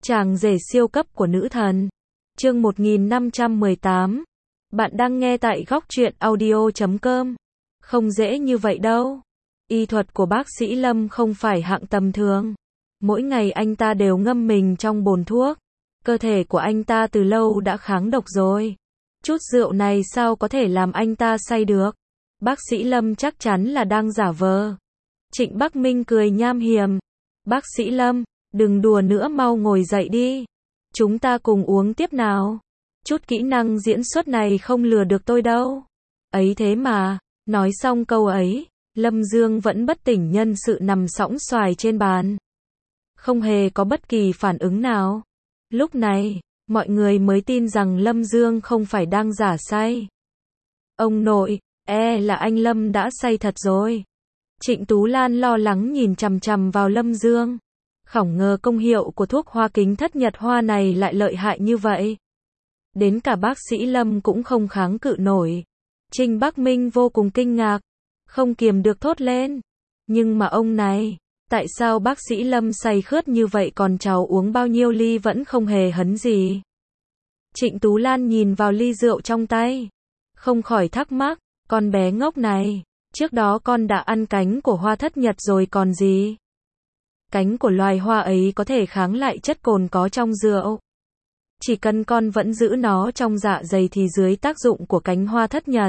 Chàng rể siêu cấp của nữ thần. Chương 1518. Bạn đang nghe tại góc truyện audio.com. Không dễ như vậy đâu. Y thuật của bác sĩ Lâm không phải hạng tầm thường. Mỗi ngày anh ta đều ngâm mình trong bồn thuốc. Cơ thể của anh ta từ lâu đã kháng độc rồi. Chút rượu này sao có thể làm anh ta say được? Bác sĩ Lâm chắc chắn là đang giả vờ. Trịnh Bắc Minh cười nham hiểm. Bác sĩ Lâm, đừng đùa nữa, mau ngồi dậy đi. Chúng ta cùng uống tiếp nào. Chút kỹ năng diễn xuất này không lừa được tôi đâu. Ấy thế mà, nói xong câu ấy, Lâm Dương vẫn bất tỉnh nhân sự nằm sõng xoài trên bàn. Không hề có bất kỳ phản ứng nào. Lúc này, mọi người mới tin rằng Lâm Dương không phải đang giả say. Ông nội, là anh Lâm đã say thật rồi. Trịnh Tú Lan lo lắng nhìn chằm chằm vào Lâm Dương. Không ngờ công hiệu của thuốc hoa kính thất nhật hoa này lại lợi hại như vậy. Đến cả bác sĩ Lâm cũng không kháng cự nổi. Trịnh Bắc Minh vô cùng kinh ngạc, không kiềm được thốt lên. Nhưng mà ông này, tại sao bác sĩ Lâm say khướt như vậy còn cháu uống bao nhiêu ly vẫn không hề hấn gì? Trịnh Tú Lan nhìn vào ly rượu trong tay, không khỏi thắc mắc, con bé ngốc này, trước đó con đã ăn cánh của hoa thất nhật rồi còn gì? Cánh của loài hoa ấy có thể kháng lại chất cồn có trong rượu. Chỉ cần con vẫn giữ nó trong dạ dày thì dưới tác dụng của cánh hoa thất nhật,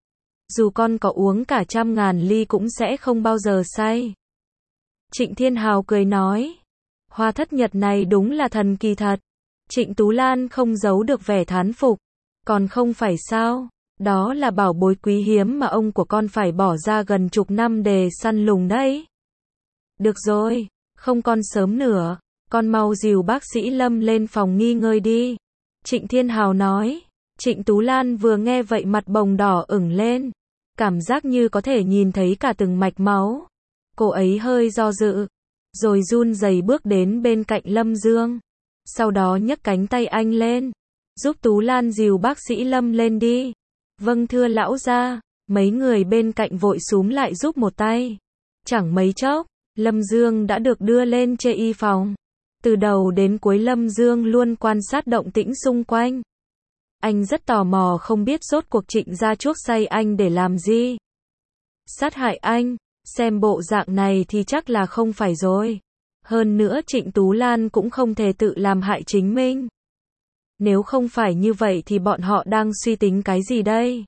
dù con có uống cả 100.000 ly cũng sẽ không bao giờ say. Trịnh Thiên Hào cười nói, hoa thất nhật này đúng là thần kỳ thật. Trịnh Tú Lan không giấu được vẻ thán phục, còn không phải sao, đó là bảo bối quý hiếm mà ông của con phải bỏ ra gần chục năm để săn lùng đấy. Được rồi, không còn sớm nữa, con mau dìu bác sĩ Lâm lên phòng nghỉ ngơi đi. Trịnh Thiên Hào nói. Trịnh Tú Lan vừa nghe vậy mặt bồng đỏ ửng lên, cảm giác như có thể nhìn thấy cả từng mạch máu. Cô ấy hơi do dự, rồi run rẩy bước đến bên cạnh Lâm Dương. Sau đó nhấc cánh tay anh lên, giúp Tú Lan dìu bác sĩ Lâm lên đi. Vâng thưa lão gia. Mấy người bên cạnh vội xúm lại giúp một tay. Chẳng mấy chốc, Lâm Dương đã được đưa lên trên y phòng. Từ đầu đến cuối Lâm Dương luôn quan sát động tĩnh xung quanh. Anh rất tò mò không biết rốt cuộc Trịnh gia chuốc say anh để làm gì. Sát hại anh, xem bộ dạng này thì chắc là không phải rồi. Hơn nữa Trịnh Tú Lan cũng không thể tự làm hại chính mình. Nếu không phải như vậy thì bọn họ đang suy tính cái gì đây?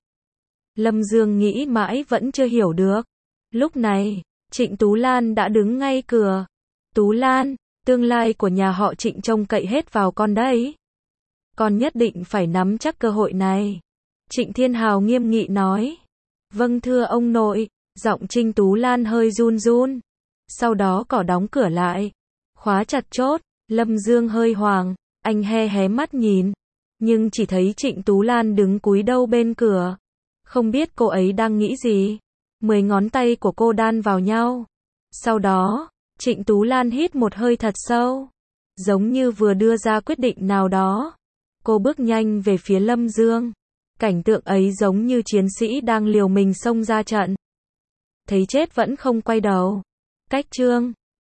Lâm Dương nghĩ mãi vẫn chưa hiểu được. Lúc này, Trịnh Tú Lan đã đứng ngay cửa. Tú Lan, tương lai của nhà họ Trịnh trông cậy hết vào con đấy. Con nhất định phải nắm chắc cơ hội này. Trịnh Thiên Hào nghiêm nghị nói. Vâng thưa ông nội. Giọng Trịnh Tú Lan hơi run run. Sau đó cỏ đóng cửa lại, khóa chặt chốt. Lâm Dương hơi hoảng, anh hé mắt nhìn, nhưng chỉ thấy Trịnh Tú Lan đứng cúi đầu bên cửa. Không biết cô ấy đang nghĩ gì. 10 ngón tay của cô đan vào nhau. Sau đó, Trịnh Tú Lan hít một hơi thật sâu, giống như vừa đưa ra quyết định nào đó. Cô bước nhanh về phía Lâm Dương. Cảnh tượng ấy giống như chiến sĩ đang liều mình xông ra trận. Thấy chết vẫn không quay đầu. Cách chương